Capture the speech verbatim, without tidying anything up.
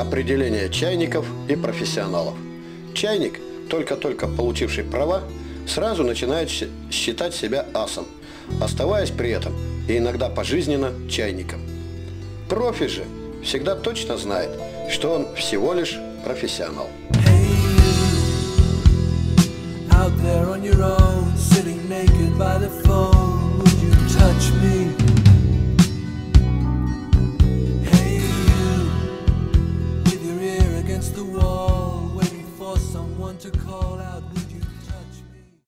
Определение чайников и профессионалов. Чайник, только-только получивший права, сразу начинает считать себя асом, оставаясь при этом и иногда пожизненно чайником. Профи же всегда точно знает, что он всего лишь профессионал. Out there on your own, sitting naked by the phone, would you touch